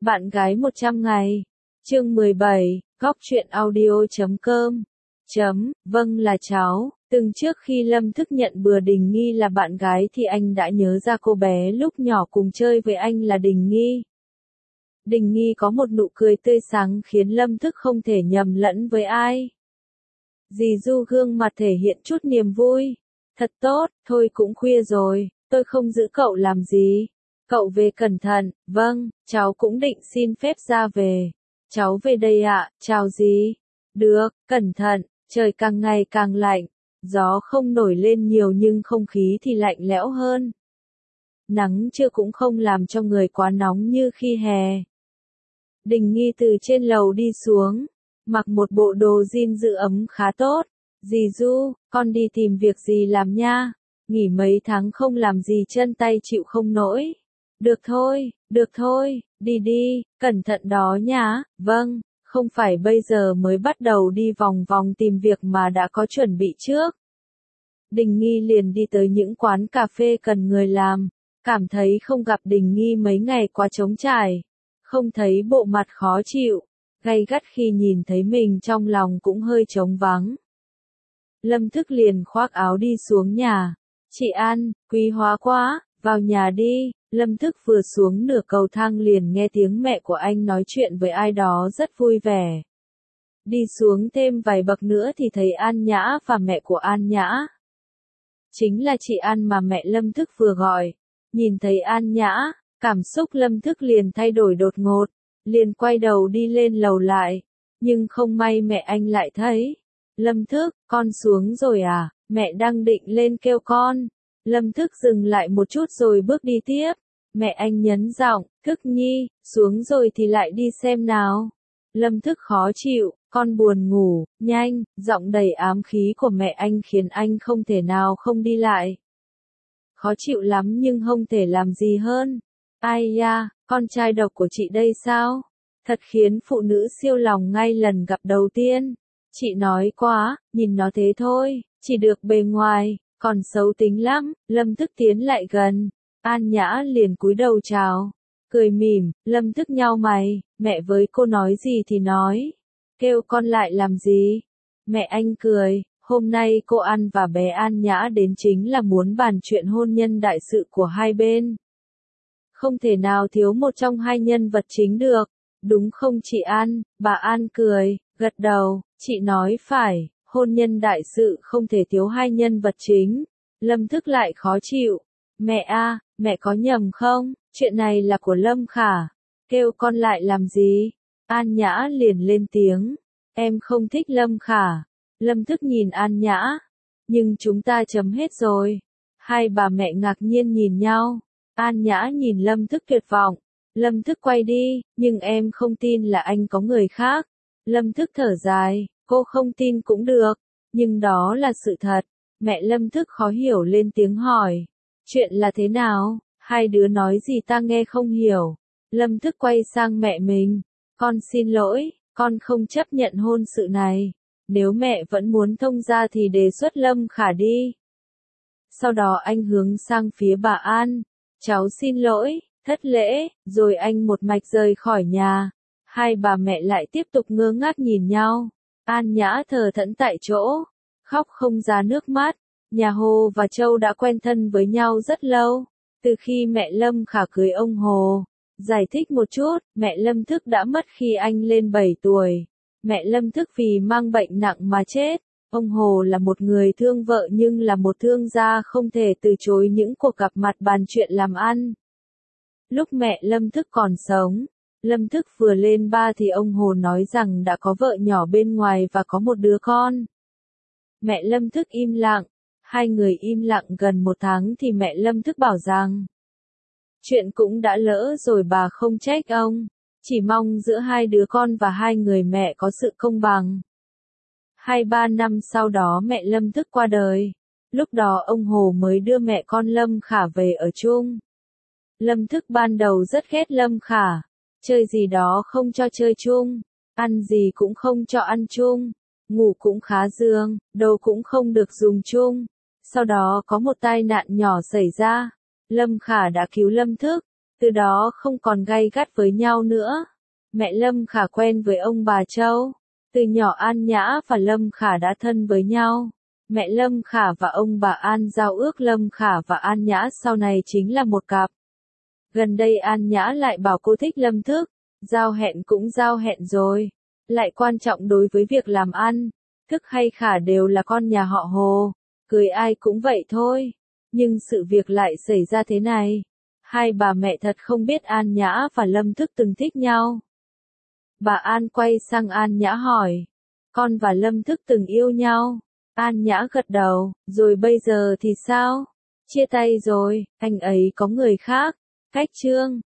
Bạn gái 100 ngày. Chương 17, góc truyện audio.com. Vâng là cháu. Từng trước khi Lâm Thức nhận bừa Đình Nghi là bạn gái thì anh đã nhớ ra cô bé lúc nhỏ cùng chơi với anh là Đình Nghi. Đình Nghi có một nụ cười tươi sáng khiến Lâm Thức không thể nhầm lẫn với ai. Dì Du gương mặt thể hiện chút niềm vui. Thật tốt, thôi cũng khuya rồi, tôi không giữ cậu làm gì. Cậu về cẩn thận. Vâng, cháu cũng định xin phép ra về. Cháu về đây ạ, chào dì. Được, cẩn thận, trời càng ngày càng lạnh. Gió không nổi lên nhiều nhưng không khí thì lạnh lẽo hơn. Nắng trưa cũng không làm cho người quá nóng như khi hè. Đình Nghi từ trên lầu đi xuống, mặc một bộ đồ jean giữ ấm khá tốt. Dì Du, con đi tìm việc gì làm nha. Nghỉ mấy tháng không làm gì chân tay chịu không nổi. Được thôi, đi đi, cẩn thận đó nhá. Vâng, không phải bây giờ mới bắt đầu đi vòng vòng tìm việc mà đã có chuẩn bị trước. Đình Nghi liền đi tới những quán cà phê cần người làm, cảm thấy không gặp Đình Nghi mấy ngày quá trống trải, không thấy bộ mặt khó chịu, gay gắt khi nhìn thấy mình trong lòng cũng hơi trống vắng. Lâm Thức liền khoác áo đi xuống nhà. Chị An, quý hóa quá, vào nhà đi. Lâm Thức vừa xuống nửa cầu thang liền nghe tiếng mẹ của anh nói chuyện với ai đó rất vui vẻ. Đi xuống thêm vài bậc nữa thì thấy An Nhã và mẹ của An Nhã. Chính là chị An mà mẹ Lâm Thức vừa gọi. Nhìn thấy An Nhã, cảm xúc Lâm Thức liền thay đổi đột ngột, liền quay đầu đi lên lầu lại. Nhưng không may mẹ anh lại thấy. Lâm Thức, con xuống rồi à? Mẹ đang định lên kêu con. Lâm Thức dừng lại một chút rồi bước đi tiếp. Mẹ anh nhấn giọng, Thức Nhi, xuống rồi thì lại đi xem nào. Lâm Thức khó chịu, con buồn ngủ, nhanh, giọng đầy ám khí của mẹ anh khiến anh không thể nào không đi lại. Khó chịu lắm nhưng không thể làm gì hơn. Ai da, con trai độc của chị đây sao? Thật khiến phụ nữ siêu lòng ngay lần gặp đầu tiên. Chị nói quá, nhìn nó thế thôi, chỉ được bề ngoài, còn xấu tính lắm. Lâm Thức tiến lại gần, An Nhã liền cúi đầu chào, cười mỉm. Lâm Thức nhau mày, mẹ với cô nói gì thì nói, kêu con lại làm gì? Mẹ anh cười, hôm nay cô An và bé An Nhã đến chính là muốn bàn chuyện hôn nhân đại sự của hai bên. Không thể nào thiếu một trong hai nhân vật chính được, đúng không chị An? Bà An cười, gật đầu, chị nói phải, hôn nhân đại sự không thể thiếu hai nhân vật chính. Lâm Thức lại khó chịu. Mẹ à, mẹ có nhầm không? Chuyện này là của Lâm Khả. Kêu con lại làm gì? An Nhã liền lên tiếng. Em không thích Lâm Khả. Lâm Thức nhìn An Nhã. Nhưng chúng ta chấm hết rồi. Hai bà mẹ ngạc nhiên nhìn nhau. An Nhã nhìn Lâm Thức tuyệt vọng. Lâm Thức quay đi, nhưng em không tin là anh có người khác. Lâm Thức thở dài, cô không tin cũng được, nhưng đó là sự thật. Mẹ Lâm Thức khó hiểu lên tiếng hỏi. Chuyện là thế nào? Hai đứa nói gì ta nghe không hiểu. Lâm Thức quay sang mẹ mình. Con xin lỗi, con không chấp nhận hôn sự này. Nếu mẹ vẫn muốn thông gia thì đề xuất Lâm Khả đi. Sau đó anh hướng sang phía bà An. Cháu xin lỗi, thất lễ, rồi anh một mạch rời khỏi nhà. Hai bà mẹ lại tiếp tục ngơ ngác nhìn nhau. An Nhã thờ thẫn tại chỗ, khóc không ra nước mắt. Nhà Hồ và Châu đã quen thân với nhau rất lâu, từ khi mẹ Lâm Khả cưới ông Hồ. Giải thích một chút, mẹ Lâm Thức đã mất khi anh lên 7 tuổi. Mẹ Lâm Thức vì mang bệnh nặng mà chết. Ông Hồ là một người thương vợ nhưng là một thương gia không thể từ chối những cuộc gặp mặt bàn chuyện làm ăn. Lúc mẹ Lâm Thức còn sống, Lâm Thức vừa lên 3 thì ông Hồ nói rằng đã có vợ nhỏ bên ngoài và có một đứa con. Mẹ Lâm Thức im lặng. Hai người im lặng gần 1 tháng thì mẹ Lâm Thức bảo rằng chuyện cũng đã lỡ rồi bà không trách ông, chỉ mong giữa hai đứa con và hai người mẹ có sự công bằng. 2-3 năm sau đó mẹ Lâm Thức qua đời. Lúc đó ông Hồ mới đưa mẹ con Lâm Khả về ở chung. Lâm Thức ban đầu rất ghét Lâm Khả. Chơi gì đó không cho chơi chung, ăn gì cũng không cho ăn chung, ngủ cũng khá giường, đồ cũng không được dùng chung. Sau đó có một tai nạn nhỏ xảy ra. Lâm Khả đã cứu Lâm Thức. từ đó không còn gay gắt với nhau nữa. Mẹ Lâm Khả quen với ông bà Châu. Từ nhỏ An Nhã và Lâm Khả đã thân với nhau. Mẹ Lâm Khả và ông bà An giao ước Lâm Khả và An Nhã sau này chính là một cặp. Gần đây An Nhã lại bảo cô thích Lâm Thức. Giao hẹn cũng giao hẹn rồi. Lại quan trọng đối với việc làm ăn. Thức hay Khả đều là con nhà họ Hồ. Cưới ai cũng vậy thôi. Nhưng sự việc lại xảy ra thế này. Hai bà mẹ thật không biết An Nhã và Lâm Thức từng thích nhau. Bà An quay sang An Nhã hỏi. Con và Lâm Thức từng yêu nhau. An Nhã gật đầu, rồi bây giờ thì sao? Chia tay rồi, anh ấy có người khác. Cách chương